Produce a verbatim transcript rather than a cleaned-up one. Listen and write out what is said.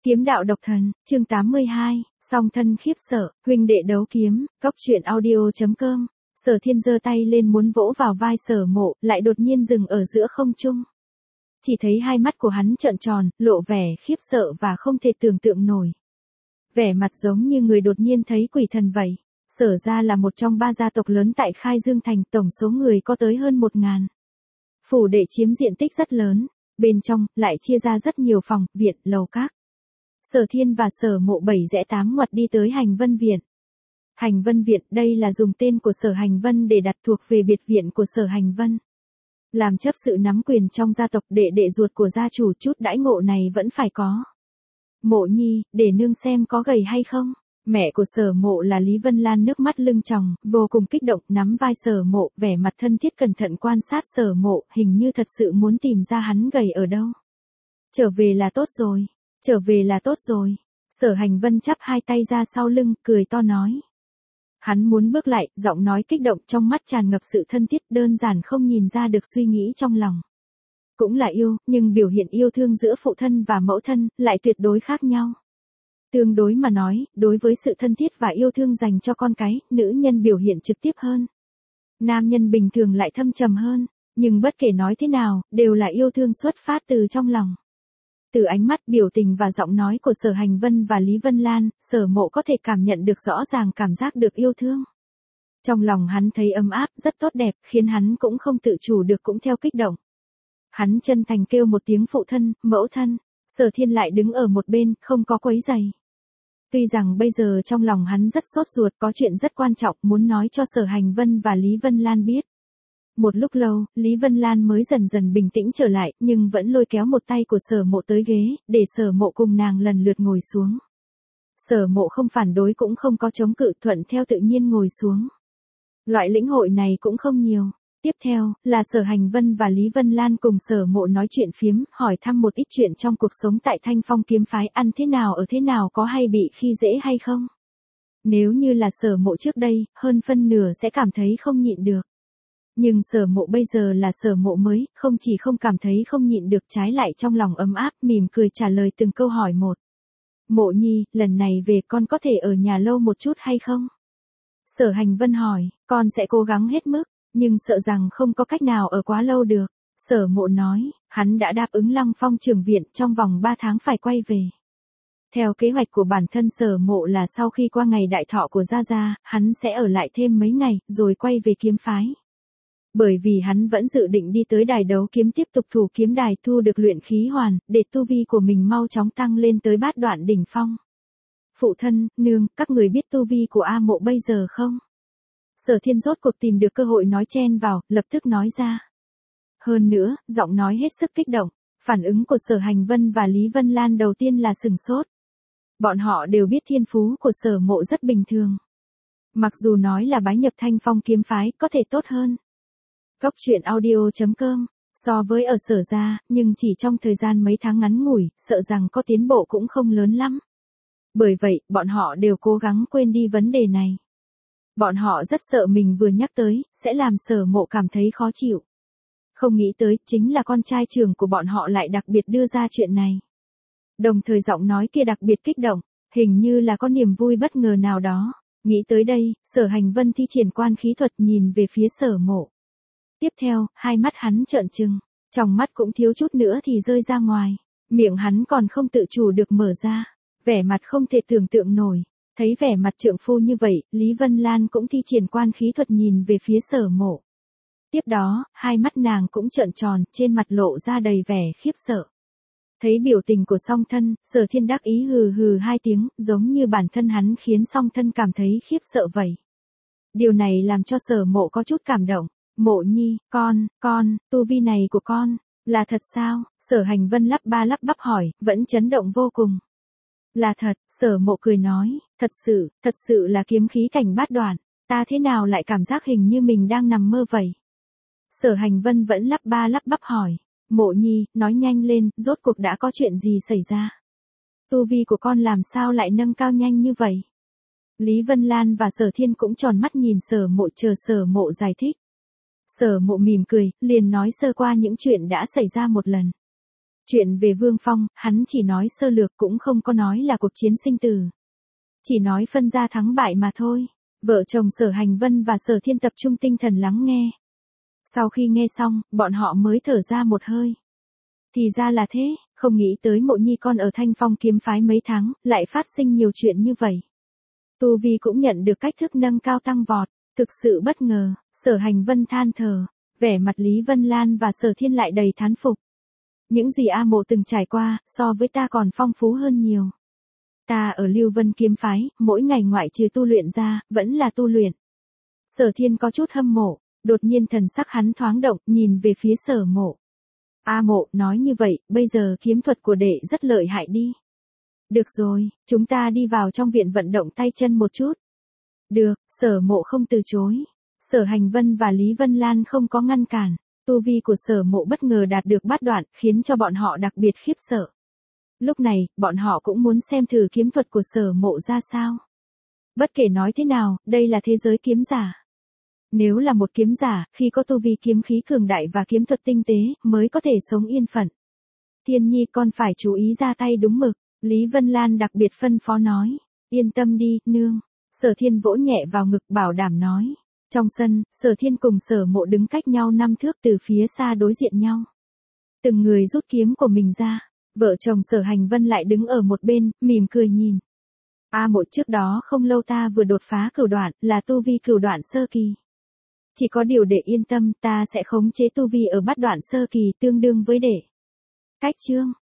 Kiếm đạo độc thần, chương tám mươi hai, song thân khiếp sợ, huynh đệ đấu kiếm, cốc truyện audio.com. Sở Thiên giơ tay lên muốn vỗ vào vai Sở Mộ, lại đột nhiên dừng ở giữa không trung. Chỉ thấy hai mắt của hắn trợn tròn, lộ vẻ khiếp sợ và không thể tưởng tượng nổi. Vẻ mặt giống như người đột nhiên thấy quỷ thần vậy. Sở gia là một trong ba gia tộc lớn tại Khai Dương Thành, tổng số người có tới hơn một ngàn. Phủ đệ chiếm diện tích rất lớn, bên trong lại chia ra rất nhiều phòng, viện, lầu các. Sở Thiên và Sở Mộ bảy rẽ tám ngoặt đi tới Hành Vân Viện. Hành Vân Viện đây là dùng tên của Sở Hành Vân để đặt, thuộc về biệt viện của Sở Hành Vân. Làm chấp sự nắm quyền trong gia tộc, đệ đệ ruột của gia chủ, chút đãi ngộ này vẫn phải có. Mộ nhi, để nương xem có gầy hay không. Mẹ của Sở Mộ là Lý Vân Lan nước mắt lưng tròng, vô cùng kích động, nắm vai Sở Mộ, vẻ mặt thân thiết cẩn thận quan sát Sở Mộ, hình như thật sự muốn tìm ra hắn gầy ở đâu. Trở về là tốt rồi, trở về là tốt rồi. Sở Hành Vân chắp hai tay ra sau lưng, cười to nói. Hắn muốn bước lại, giọng nói kích động, trong mắt tràn ngập sự thân thiết, đơn giản không nhìn ra được suy nghĩ trong lòng. Cũng là yêu, nhưng biểu hiện yêu thương giữa phụ thân và mẫu thân lại tuyệt đối khác nhau. Tương đối mà nói, đối với sự thân thiết và yêu thương dành cho con cái, nữ nhân biểu hiện trực tiếp hơn. Nam nhân bình thường lại thâm trầm hơn, nhưng bất kể nói thế nào, đều là yêu thương xuất phát từ trong lòng. Từ ánh mắt, biểu tình và giọng nói của Sở Hành Vân và Lý Vân Lan, Sở Mộ có thể cảm nhận được rõ ràng cảm giác được yêu thương. Trong lòng hắn thấy ấm áp, rất tốt đẹp, khiến hắn cũng không tự chủ được cũng theo kích động. Hắn chân thành kêu một tiếng phụ thân, mẫu thân. Sở Thiên lại đứng ở một bên, không có quấy giày. Tuy rằng bây giờ trong lòng hắn rất sốt ruột, có chuyện rất quan trọng muốn nói cho Sở Hành Vân và Lý Vân Lan biết. Một lúc lâu, Lý Vân Lan mới dần dần bình tĩnh trở lại, nhưng vẫn lôi kéo một tay của Sở Mộ tới ghế, để Sở Mộ cùng nàng lần lượt ngồi xuống. Sở Mộ không phản đối cũng không có chống cự, thuận theo tự nhiên ngồi xuống. Loại lĩnh hội này cũng không nhiều. Tiếp theo, là Sở Hành Vân và Lý Vân Lan cùng Sở Mộ nói chuyện phiếm, hỏi thăm một ít chuyện trong cuộc sống tại Thanh Phong kiếm phái, ăn thế nào ở thế nào, có hay bị khi dễ hay không. Nếu như là Sở Mộ trước đây, hơn phân nửa sẽ cảm thấy không nhịn được. Nhưng Sở Mộ bây giờ là Sở Mộ mới, không chỉ không cảm thấy không nhịn được, trái lại trong lòng ấm áp, mỉm cười trả lời từng câu hỏi một. Mộ nhi, lần này về con có thể ở nhà lâu một chút hay không? Sở Hành Vân hỏi, con sẽ cố gắng hết mức. Nhưng sợ rằng không có cách nào ở quá lâu được. Sở Mộ nói, hắn đã đáp ứng Lăng Phong trưởng viện, trong vòng ba tháng phải quay về. Theo kế hoạch của bản thân Sở Mộ là sau khi qua ngày đại thọ của Gia Gia, hắn sẽ ở lại thêm mấy ngày, rồi quay về kiếm phái. Bởi vì hắn vẫn dự định đi tới đài đấu kiếm tiếp tục thủ kiếm đài, thu được luyện khí hoàn, để tu vi của mình mau chóng tăng lên tới bát đoạn đỉnh phong. Phụ thân, nương, các người biết tu vi của A Mộ bây giờ không? Sở Thiên rốt cuộc tìm được cơ hội nói chen vào, lập tức nói ra. Hơn nữa, giọng nói hết sức kích động, phản ứng của Sở Hành Vân và Lý Vân Lan đầu tiên là sừng sốt. Bọn họ đều biết thiên phú của Sở Mộ rất bình thường. Mặc dù nói là bái nhập Thanh Phong kiếm phái, có thể tốt hơn. Cốc truyện audio.com, so với ở Sở gia, nhưng chỉ trong thời gian mấy tháng ngắn ngủi, sợ rằng có tiến bộ cũng không lớn lắm. Bởi vậy, bọn họ đều cố gắng quên đi vấn đề này. Bọn họ rất sợ mình vừa nhắc tới, sẽ làm Sở Mộ cảm thấy khó chịu. Không nghĩ tới, chính là con trai trưởng của bọn họ lại đặc biệt đưa ra chuyện này. Đồng thời giọng nói kia đặc biệt kích động, hình như là có niềm vui bất ngờ nào đó. Nghĩ tới đây, Sở Hành Vân thi triển quan khí thuật nhìn về phía Sở Mộ. Tiếp theo, hai mắt hắn trợn trừng, trong mắt cũng thiếu chút nữa thì rơi ra ngoài. Miệng hắn còn không tự chủ được mở ra, vẻ mặt không thể tưởng tượng nổi. Thấy vẻ mặt trượng phu như vậy, Lý Vân Lan cũng thi triển quan khí thuật nhìn về phía Sở Mộ. Tiếp đó, hai mắt nàng cũng trợn tròn, trên mặt lộ ra đầy vẻ khiếp sợ. Thấy biểu tình của song thân, Sở Thiên đắc ý hừ hừ hai tiếng, giống như bản thân hắn khiến song thân cảm thấy khiếp sợ vậy. Điều này làm cho Sở Mộ có chút cảm động. Mộ nhi, con, con, tu vi này của con, là thật sao? Sở Hành Vân lắp ba lắp bắp hỏi, vẫn chấn động vô cùng. Là thật, Sở Mộ cười nói, thật sự, thật sự là kiếm khí cảnh bát đoạn, ta thế nào lại cảm giác hình như mình đang nằm mơ vậy? Sở Hành Vân vẫn lắp ba lắp bắp hỏi, Mộ nhi, nói nhanh lên, rốt cuộc đã có chuyện gì xảy ra? Tu vi của con làm sao lại nâng cao nhanh như vậy? Lý Vân Lan và Sở Thiên cũng tròn mắt nhìn Sở Mộ chờ Sở Mộ giải thích. Sở Mộ mỉm cười, liền nói sơ qua những chuyện đã xảy ra một lần. Chuyện về Vương Phong, hắn chỉ nói sơ lược cũng không có nói là cuộc chiến sinh tử. Chỉ nói phân ra thắng bại mà thôi. Vợ chồng Sở Hành Vân và Sở Thiên tập trung tinh thần lắng nghe. Sau khi nghe xong, bọn họ mới thở ra một hơi. Thì ra là thế, không nghĩ tới Mộ Nhi con ở Thanh Phong kiếm phái mấy tháng, lại phát sinh nhiều chuyện như vậy. Tu vi cũng nhận được cách thức nâng cao tăng vọt, thực sự bất ngờ. Sở Hành Vân than thở, vẻ mặt Lý Vân Lan và Sở Thiên lại đầy thán phục. Những gì A Mộ từng trải qua, so với ta còn phong phú hơn nhiều. Ta ở Lưu Vân kiếm phái, mỗi ngày ngoại trừ tu luyện ra, vẫn là tu luyện. Sở Thiên có chút hâm mộ, đột nhiên thần sắc hắn thoáng động, nhìn về phía Sở Mộ. A Mộ, nói như vậy, bây giờ kiếm thuật của đệ rất lợi hại đi. Được rồi, chúng ta đi vào trong viện vận động tay chân một chút. Được, Sở Mộ không từ chối. Sở Hành Vân và Lý Vân Lan không có ngăn cản. Tu vi của Sở Mộ bất ngờ đạt được bát đoạn, khiến cho bọn họ đặc biệt khiếp sợ. Lúc này, bọn họ cũng muốn xem thử kiếm thuật của Sở Mộ ra sao. Bất kể nói thế nào, đây là thế giới kiếm giả. Nếu là một kiếm giả, khi có tu vi kiếm khí cường đại và kiếm thuật tinh tế, mới có thể sống yên phận. Thiên Nhi con phải chú ý ra tay đúng mực, Lý Vân Lan đặc biệt phân phó nói. Yên tâm đi, nương. Sở Thiên vỗ nhẹ vào ngực bảo đảm nói. Trong sân, Sở Thiên cùng Sở Mộ đứng cách nhau năm thước từ phía xa đối diện nhau. Từng người rút kiếm của mình ra. Vợ chồng Sở Hành Vân lại đứng ở một bên, mỉm cười nhìn. A Mộ, trước đó không lâu ta vừa đột phá cửu đoạn, là tu vi cửu đoạn sơ kỳ. Chỉ có điều để yên tâm, ta sẽ khống chế tu vi ở bát đoạn sơ kỳ tương đương với đệ. Cách chương